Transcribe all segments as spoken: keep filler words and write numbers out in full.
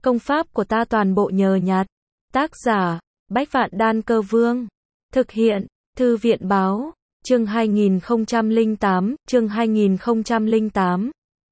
Công pháp của ta toàn bộ nhờ nhặt. Tác giả, Bách Vạn Đan Cơ Vương. Thực hiện, Thư viện Báo. Chương hai nghìn không trăm lẻ tám, chương hai nghìn không trăm lẻ tám.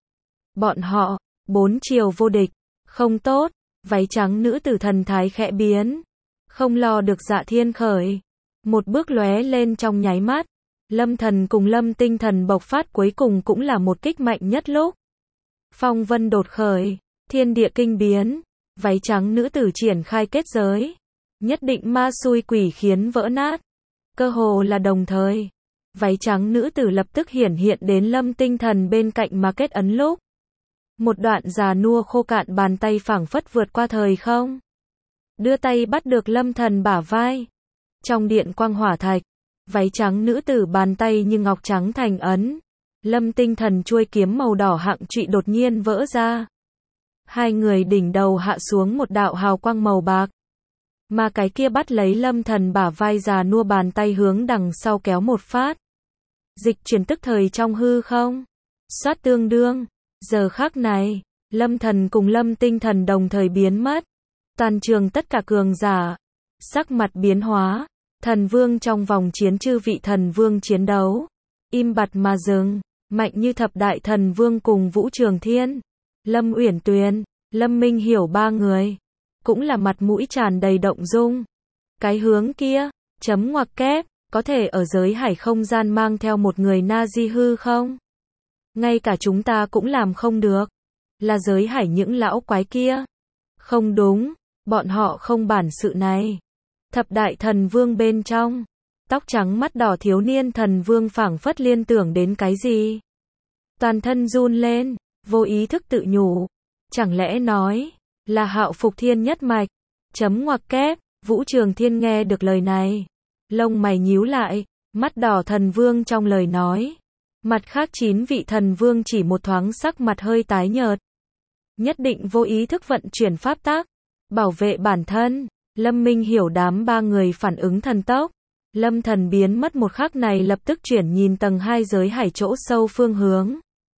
Bọn họ, bốn chiều vô địch. Không tốt, váy trắng nữ tử thần thái khẽ biến. Không lo được Dạ Thiên khởi. Một bước lóe lên trong nháy mắt. Lâm thần cùng Lâm tinh thần bộc phát cuối cùng cũng là một kích mạnh nhất lúc. Phong vân đột khởi, thiên địa kinh biến, váy trắng nữ tử triển khai kết giới. Nhất định ma xui quỷ khiến vỡ nát. Cơ hồ là đồng thời. Váy trắng nữ tử lập tức hiển hiện đến Lâm tinh thần bên cạnh mà kết ấn lúc. Một đoạn già nua khô cạn bàn tay phảng phất vượt qua thời không. Đưa tay bắt được Lâm thần bả vai. Trong điện quang hỏa thạch, váy trắng nữ tử bàn tay như ngọc trắng thành ấn. Lâm tinh thần chuôi kiếm màu đỏ hạng trụy đột nhiên vỡ ra. Hai người đỉnh đầu hạ xuống một đạo hào quang màu bạc. Mà cái kia bắt lấy Lâm thần bả vai già nua bàn tay hướng đằng sau kéo một phát. Dịch chuyển tức thời trong hư không. Xoát tương đương. Giờ khắc này, Lâm thần cùng Lâm tinh thần đồng thời biến mất. Toàn trường tất cả cường giả. Sắc mặt biến hóa. Thần vương trong vòng chiến chư vị thần vương chiến đấu. Im bặt mà dừng. Mạnh như thập đại thần vương cùng Vũ Trường Thiên. Lâm Uyển Tuyền, Lâm Minh Hiểu ba người. Cũng là mặt mũi tràn đầy động dung. Cái hướng kia, chấm ngoặc kép, có thể ở giới hải không gian mang theo một người Na-di hư không? Ngay cả chúng ta cũng làm không được. Là giới hải những lão quái kia. Không đúng, bọn họ không bản sự này. Thập đại thần vương bên trong. Tóc trắng mắt đỏ thiếu niên thần vương phảng phất liên tưởng đến cái gì? Toàn thân run lên, vô ý thức tự nhủ. Chẳng lẽ nói, là Hạo Phục Thiên nhất mạch? Chấm ngoặc kép, Vũ Trường Thiên nghe được lời này. Lông mày nhíu lại, mắt đỏ thần vương trong lời nói. Mặt khác chín vị thần vương chỉ một thoáng sắc mặt hơi tái nhợt. Nhất định vô ý thức vận chuyển pháp tác. Bảo vệ bản thân. Lâm Minh Hiểu đám ba người phản ứng thần tốc. Lâm thần biến mất một khắc này lập tức chuyển nhìn tầng hai giới hải chỗ sâu phương hướng.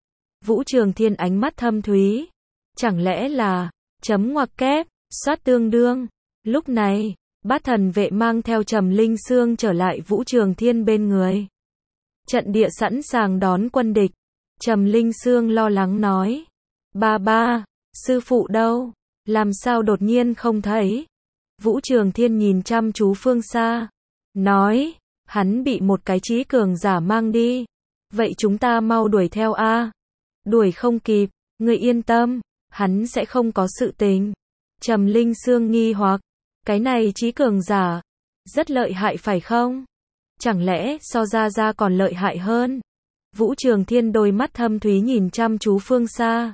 Vũ Trường Thiên ánh mắt thâm thúy. Chẳng lẽ là, chấm ngoặc kép, xoát tương đương. Lúc này, bát thần vệ mang theo Trầm Linh Sương trở lại Vũ Trường Thiên bên người. Trận địa sẵn sàng đón quân địch. Trầm Linh Sương lo lắng nói. Ba ba, sư phụ đâu? Làm sao đột nhiên không thấy? Vũ Trường Thiên nhìn chăm chú phương xa. Nói, hắn bị một cái trí cường giả mang đi. Vậy chúng ta mau đuổi theo a. Đuổi không kịp, người yên tâm, hắn sẽ không có sự tình. Trầm Linh Sương nghi hoặc, cái này trí cường giả, rất lợi hại phải không? Chẳng lẽ so ra ra còn lợi hại hơn? Vũ Trường Thiên đôi mắt thâm thúy nhìn chăm chú phương xa.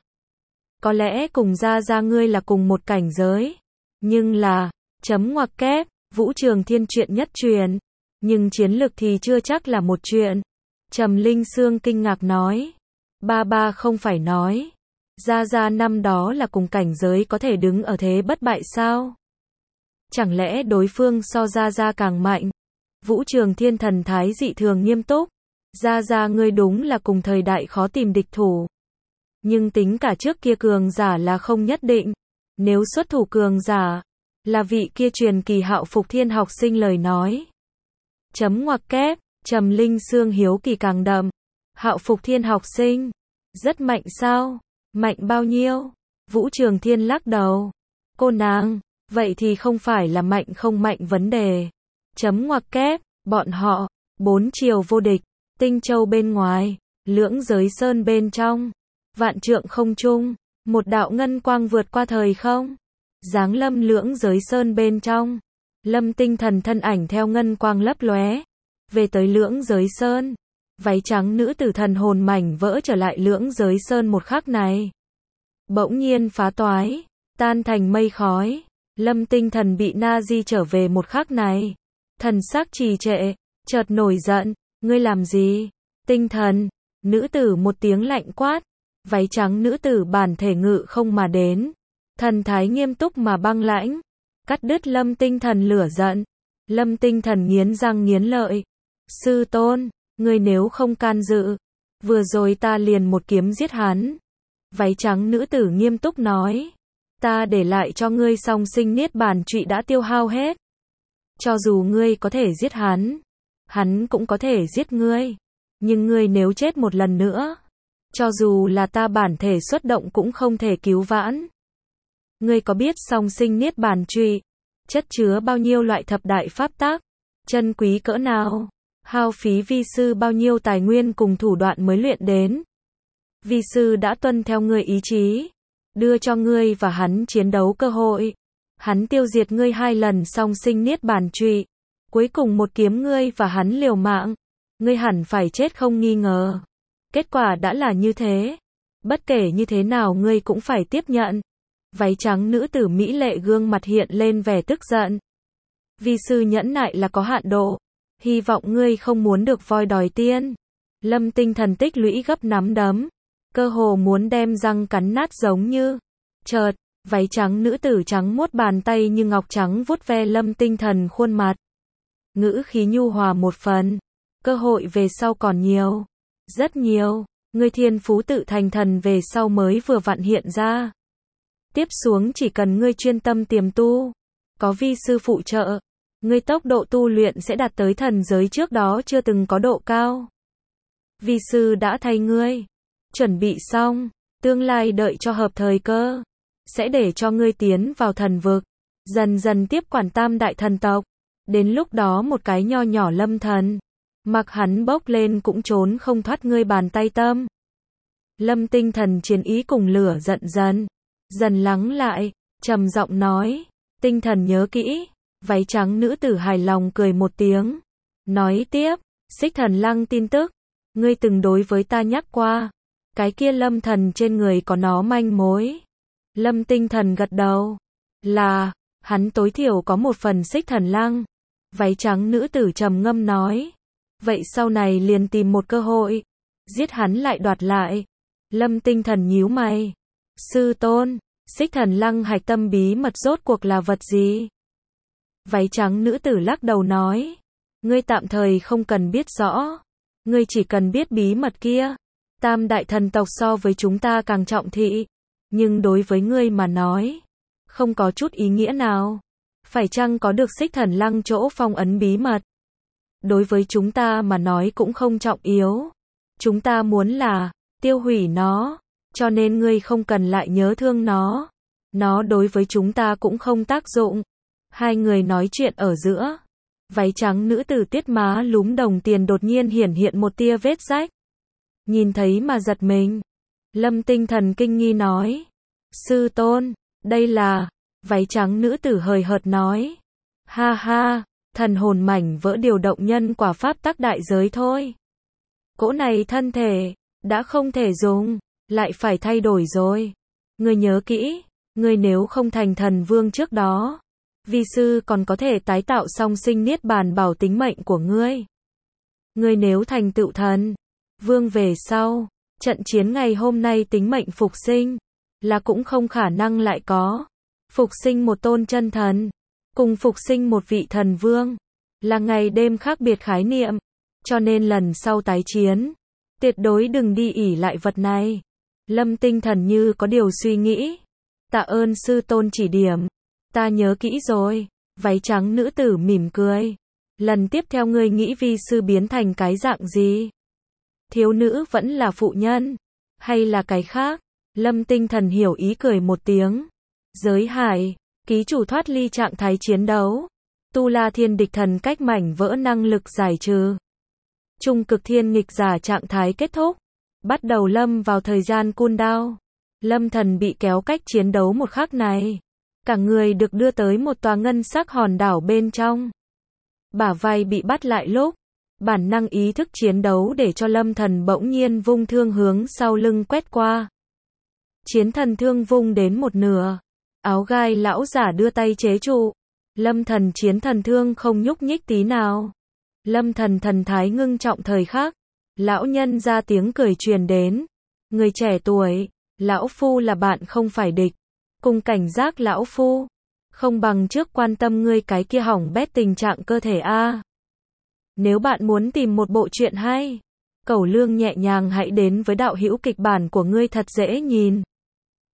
Có lẽ cùng ra ra ngươi là cùng một cảnh giới. Nhưng là, chấm ngoặc kép, Vũ Trường Thiên chuyện nhất truyền. Nhưng chiến lực thì chưa chắc là một chuyện. Trầm Linh Sương kinh ngạc nói. Ba ba không phải nói. Ra ra năm đó là cùng cảnh giới có thể đứng ở thế bất bại sao? Chẳng lẽ đối phương so ra ra càng mạnh? Vũ Trường Thiên thần thái dị thường nghiêm túc. Ra ra ngươi đúng là cùng thời đại khó tìm địch thủ. Nhưng tính cả trước kia cường giả là không nhất định. Nếu xuất thủ cường giả, là vị kia truyền kỳ Hạo Phục Thiên học sinh lời nói. Chấm ngoặc kép, Trầm Linh Sương hiếu kỳ càng đậm. Hạo Phục Thiên học sinh, rất mạnh sao? Mạnh bao nhiêu? Vũ Trường Thiên lắc đầu. Cô nàng, vậy thì không phải là mạnh không mạnh vấn đề. Chấm ngoặc kép, bọn họ, bốn chiều vô địch, Tinh Châu bên ngoài, Lưỡng Giới Sơn bên trong, vạn trượng không trung, một đạo ngân quang vượt qua thời không. Giáng lâm Lưỡng Giới Sơn bên trong. Lâm tinh thần thân ảnh theo ngân quang lấp lóe. Về tới Lưỡng Giới Sơn. Váy trắng nữ tử thần hồn mảnh vỡ trở lại Lưỡng Giới Sơn một khắc này. Bỗng nhiên phá toái. Tan thành mây khói. Lâm tinh thần bị Na-di trở về một khắc này. Thần sắc trì trệ. Chợt nổi giận. Ngươi làm gì? Tinh thần. Nữ tử một tiếng lạnh quát. Váy trắng nữ tử bản thể ngự không mà đến. Thần thái nghiêm túc mà băng lãnh. Cắt đứt Lâm tinh thần lửa giận. Lâm tinh thần nghiến răng nghiến lợi. Sư tôn, ngươi nếu không can dự, vừa rồi ta liền một kiếm giết hắn. Váy trắng nữ tử nghiêm túc nói. Ta để lại cho ngươi song sinh niết bàn trụy đã tiêu hao hết. Cho dù ngươi có thể giết hắn, hắn cũng có thể giết ngươi. Nhưng ngươi nếu chết một lần nữa, cho dù là ta bản thể xuất động cũng không thể cứu vãn. Ngươi có biết song sinh niết bàn trụy chất chứa bao nhiêu loại thập đại pháp tác, chân quý cỡ nào, hao phí vi sư bao nhiêu tài nguyên cùng thủ đoạn mới luyện đến. Vi sư đã tuân theo ngươi ý chí, đưa cho ngươi và hắn chiến đấu cơ hội. Hắn tiêu diệt ngươi hai lần song sinh niết bàn trụy, cuối cùng một kiếm ngươi và hắn liều mạng, ngươi hẳn phải chết không nghi ngờ. Kết quả đã là như thế, bất kể như thế nào ngươi cũng phải tiếp nhận. Váy trắng nữ tử mỹ lệ gương mặt hiện lên vẻ tức giận. Vi sư nhẫn nại là có hạn độ, hy vọng ngươi không muốn được voi đòi tiên. Lâm Tinh Thần tích lũy gấp nắm đấm, cơ hồ muốn đem răng cắn nát giống như. Chợt, váy trắng nữ tử trắng muốt bàn tay như ngọc trắng vuốt ve Lâm Tinh Thần khuôn mặt. Ngữ khí nhu hòa một phần, cơ hội về sau còn nhiều, rất nhiều, ngươi thiên phú tự thành thần về sau mới vừa vặn hiện ra. Tiếp xuống chỉ cần ngươi chuyên tâm tiềm tu, có vi sư phụ trợ, ngươi tốc độ tu luyện sẽ đạt tới thần giới trước đó chưa từng có độ cao. Vi sư đã thay ngươi chuẩn bị xong, tương lai đợi cho hợp thời cơ, sẽ để cho ngươi tiến vào thần vực, dần dần tiếp quản tam đại thần tộc. Đến lúc đó một cái nho nhỏ Lâm Thần, mặc hắn bốc lên cũng trốn không thoát ngươi bàn tay tâm. Lâm Tinh Thần chiến ý cùng lửa giận dần, dần lắng lại, trầm giọng nói, Tinh Thần nhớ kỹ. Váy trắng nữ tử hài lòng cười một tiếng, nói tiếp, Xích Thần Lăng tin tức, ngươi từng đối với ta nhắc qua, cái kia Lâm Thần trên người có nó manh mối. Lâm Tinh Thần gật đầu, là, hắn tối thiểu có một phần Xích Thần Lăng. Váy trắng nữ tử trầm ngâm nói, vậy sau này liền tìm một cơ hội, giết hắn lại đoạt lại. Lâm Tinh Thần nhíu mày, sư tôn, Xích Thần Lăng hạch tâm bí mật rốt cuộc là vật gì? Váy trắng nữ tử lắc đầu nói, ngươi tạm thời không cần biết rõ, ngươi chỉ cần biết bí mật kia. Tam đại thần tộc so với chúng ta càng trọng thị, nhưng đối với ngươi mà nói, không có chút ý nghĩa nào. Phải chăng có được Xích Thần Lăng chỗ phong ấn bí mật? Đối với chúng ta mà nói cũng không trọng yếu. Chúng ta muốn là tiêu hủy nó, cho nên ngươi không cần lại nhớ thương nó. Nó đối với chúng ta cũng không tác dụng. Hai người nói chuyện ở giữa, váy trắng nữ tử tiết má lúm đồng tiền đột nhiên hiển hiện một tia vết rách. Nhìn thấy mà giật mình. Lâm Tinh Thần kinh nghi nói, sư tôn, đây là... Váy trắng nữ tử hời hợt nói, ha ha, thần hồn mảnh vỡ điều động nhân quả pháp tắc đại giới thôi. Cỗ này thân thể, đã không thể dùng, lại phải thay đổi rồi. Ngươi nhớ kỹ, ngươi nếu không thành thần vương trước đó, vi sư còn có thể tái tạo song sinh niết bàn bảo tính mệnh của ngươi. Ngươi nếu thành tựu thần vương về sau, trận chiến ngày hôm nay tính mệnh phục sinh, là cũng không khả năng lại có. Phục sinh một tôn chân thần, cùng phục sinh một vị thần vương, là ngày đêm khác biệt khái niệm, cho nên lần sau tái chiến, tuyệt đối đừng đi ỷ lại vật này. Lâm Tinh Thần như có điều suy nghĩ, tạ ơn sư tôn chỉ điểm, ta nhớ kỹ rồi. Váy trắng nữ tử mỉm cười, lần tiếp theo ngươi nghĩ vi sư biến thành cái dạng gì? Thiếu nữ vẫn là phụ nhân, hay là cái khác? Lâm Tinh Thần hiểu ý cười một tiếng. Giới hải, ký chủ thoát ly trạng thái chiến đấu. Tu La Thiên địch thần cách mảnh vỡ năng lực giải trừ. Trung cực thiên nghịch giả trạng thái kết thúc. Bắt đầu lâm vào thời gian cooldown. Lâm Thần bị kéo cách chiến đấu một khắc này. Cả người được đưa tới một tòa ngân sắc hòn đảo bên trong. Bả vai bị bắt lại lúc. Bản năng ý thức chiến đấu để cho Lâm Thần bỗng nhiên vung thương hướng sau lưng quét qua. Chiến thần thương vung đến một nửa. Áo gai lão giả đưa tay chế trụ. Lâm Thần chiến thần thương không nhúc nhích tí nào. Lâm Thần thần thái ngưng trọng thời khắc. Lão nhân ra tiếng cười truyền đến. Người trẻ tuổi, lão phu là bạn không phải địch. Cùng cảnh giác lão phu. Không bằng trước quan tâm ngươi cái kia hỏng bét tình trạng cơ thể a. Nếu bạn muốn tìm một bộ truyện hay, cẩu lương nhẹ nhàng hãy đến với đạo hữu kịch bản của ngươi thật dễ nhìn.